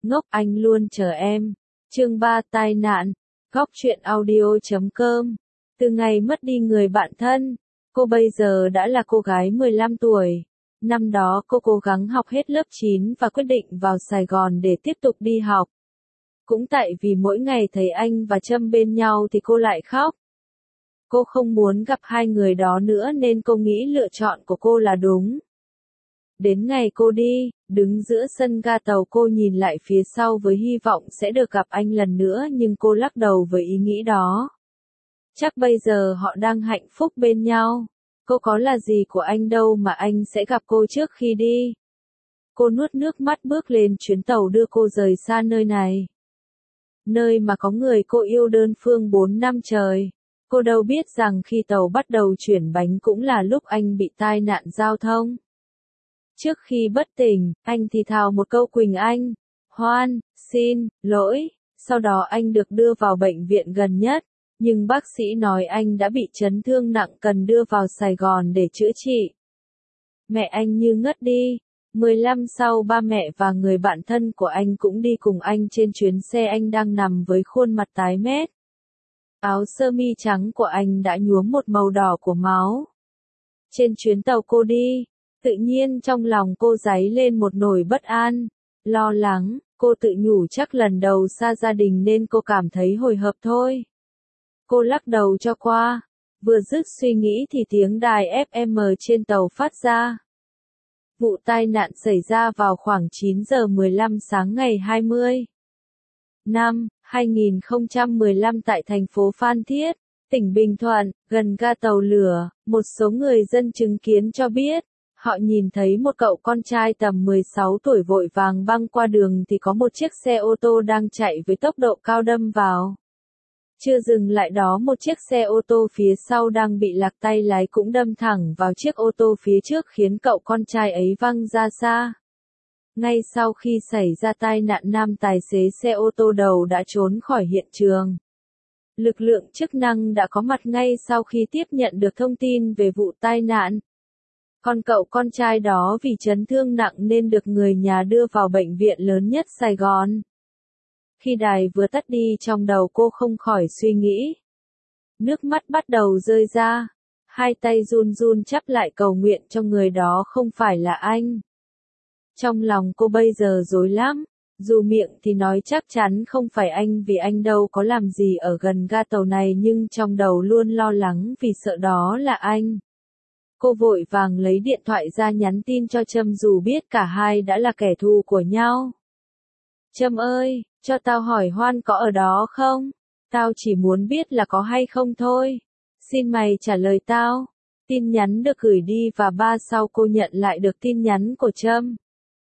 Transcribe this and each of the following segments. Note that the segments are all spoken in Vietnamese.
Ngốc anh luôn chờ em. Chương 3 tai nạn. Góc truyện audio.com. Từ ngày mất đi người bạn thân, cô bây giờ đã là cô gái 15 tuổi. Năm đó cô cố gắng học hết lớp 9 và quyết định vào Sài Gòn để tiếp tục đi học. Cũng tại vì mỗi ngày thấy anh và Trâm bên nhau thì cô lại khóc. Cô không muốn gặp hai người đó nữa nên cô nghĩ lựa chọn của cô là đúng. Đến ngày cô đi, đứng giữa sân ga tàu cô nhìn lại phía sau với hy vọng sẽ được gặp anh lần nữa nhưng cô lắc đầu với ý nghĩ đó. Chắc bây giờ họ đang hạnh phúc bên nhau. Cô có là gì của anh đâu mà anh sẽ gặp cô trước khi đi. Cô nuốt nước mắt bước lên chuyến tàu đưa cô rời xa nơi này. Nơi mà có người cô yêu đơn phương 4 năm trời. Cô đâu biết rằng khi tàu bắt đầu chuyển bánh cũng là lúc anh bị tai nạn giao thông. Trước khi bất tỉnh, anh thì thào một câu Quỳnh Anh, Hoan, xin, lỗi, sau đó anh được đưa vào bệnh viện gần nhất, nhưng bác sĩ nói anh đã bị chấn thương nặng cần đưa vào Sài Gòn để chữa trị. Mẹ anh như ngất đi, 15 sau ba mẹ và người bạn thân của anh cũng đi cùng anh trên chuyến xe anh đang nằm với khuôn mặt tái mét. Áo sơ mi trắng của anh đã nhuốm một màu đỏ của máu. Trên chuyến tàu cô đi, tự nhiên trong lòng cô dấy lên một nỗi bất an, lo lắng, cô tự nhủ chắc lần đầu xa gia đình nên cô cảm thấy hồi hộp thôi. Cô lắc đầu cho qua, vừa dứt suy nghĩ thì tiếng đài FM trên tàu phát ra. Vụ tai nạn xảy ra vào khoảng 9 giờ 15 sáng ngày 20 năm 2015 tại thành phố Phan Thiết, tỉnh Bình Thuận, gần ga tàu lửa. Một số người dân chứng kiến cho biết, họ nhìn thấy một cậu con trai tầm 16 tuổi vội vàng băng qua đường thì có một chiếc xe ô tô đang chạy với tốc độ cao đâm vào. Chưa dừng lại đó, một chiếc xe ô tô phía sau đang bị lạc tay lái cũng đâm thẳng vào chiếc ô tô phía trước khiến cậu con trai ấy văng ra xa. Ngay sau khi xảy ra tai nạn, nam tài xế xe ô tô đầu đã trốn khỏi hiện trường. Lực lượng chức năng đã có mặt ngay sau khi tiếp nhận được thông tin về vụ tai nạn. Còn cậu con trai đó vì chấn thương nặng nên được người nhà đưa vào bệnh viện lớn nhất Sài Gòn. Khi đài vừa tắt đi trong đầu cô không khỏi suy nghĩ. Nước mắt bắt đầu rơi ra. Hai tay run run chắp lại cầu nguyện cho người đó không phải là anh. Trong lòng cô bây giờ rối lắm. Dù miệng thì nói chắc chắn không phải anh vì anh đâu có làm gì ở gần ga tàu này nhưng trong đầu luôn lo lắng vì sợ đó là anh. Cô vội vàng lấy điện thoại ra nhắn tin cho Trâm dù biết cả hai đã là kẻ thù của nhau. Trâm ơi, cho tao hỏi Hoan có ở đó không? Tao chỉ muốn biết là có hay không thôi. Xin mày trả lời tao. Tin nhắn được gửi đi và 3 sau cô nhận lại được tin nhắn của Trâm.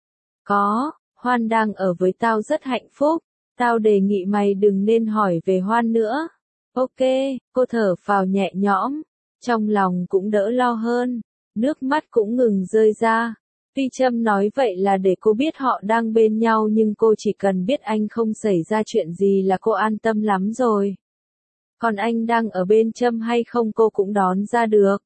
Có, Hoan đang ở với tao rất hạnh phúc. Tao đề nghị mày đừng nên hỏi về Hoan nữa. Ok, cô thở phào nhẹ nhõm. Trong lòng cũng đỡ lo hơn. Nước mắt cũng ngừng rơi ra. Tuy Trâm nói vậy là để cô biết họ đang bên nhau nhưng cô chỉ cần biết anh không xảy ra chuyện gì là cô an tâm lắm rồi. Còn anh đang ở bên Trâm hay không cô cũng đoán ra được.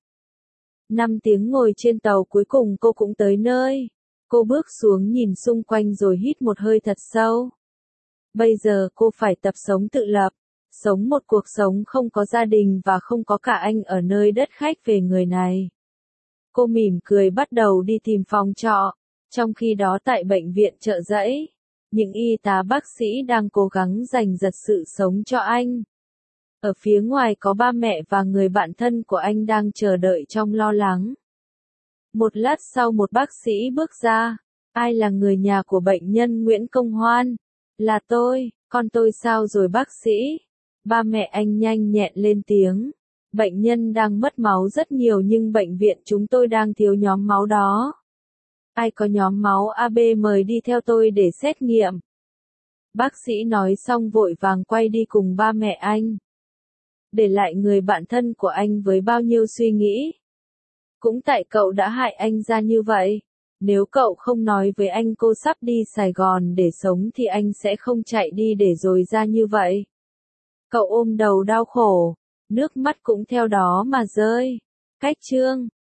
5 tiếng ngồi trên tàu cuối cùng cô cũng tới nơi. Cô bước xuống nhìn xung quanh rồi hít một hơi thật sâu. Bây giờ cô phải tập sống tự lập. Sống một cuộc sống không có gia đình và không có cả anh ở nơi đất khách về người này. Cô mỉm cười bắt đầu đi tìm phòng trọ. Trong khi đó tại bệnh viện Chợ Giẫy, những y tá bác sĩ đang cố gắng giành giật sự sống cho anh. Ở phía ngoài có ba mẹ và người bạn thân của anh đang chờ đợi trong lo lắng. Một lát sau một bác sĩ bước ra. Ai là người nhà của bệnh nhân Nguyễn Công Hoan? Là tôi, con tôi sao rồi bác sĩ? Ba mẹ anh nhanh nhẹn lên tiếng. Bệnh nhân đang mất máu rất nhiều nhưng bệnh viện chúng tôi đang thiếu nhóm máu đó. Ai có nhóm máu AB mời đi theo tôi để xét nghiệm. Bác sĩ nói xong vội vàng quay đi cùng ba mẹ anh. Để lại người bạn thân của anh với bao nhiêu suy nghĩ. Cũng tại cậu đã hại anh ra như vậy. Nếu cậu không nói với anh cô sắp đi Sài Gòn để sống thì anh sẽ không chạy đi để rồi ra như vậy. Cậu ôm đầu đau khổ. Nước mắt cũng theo đó mà rơi. Cách chương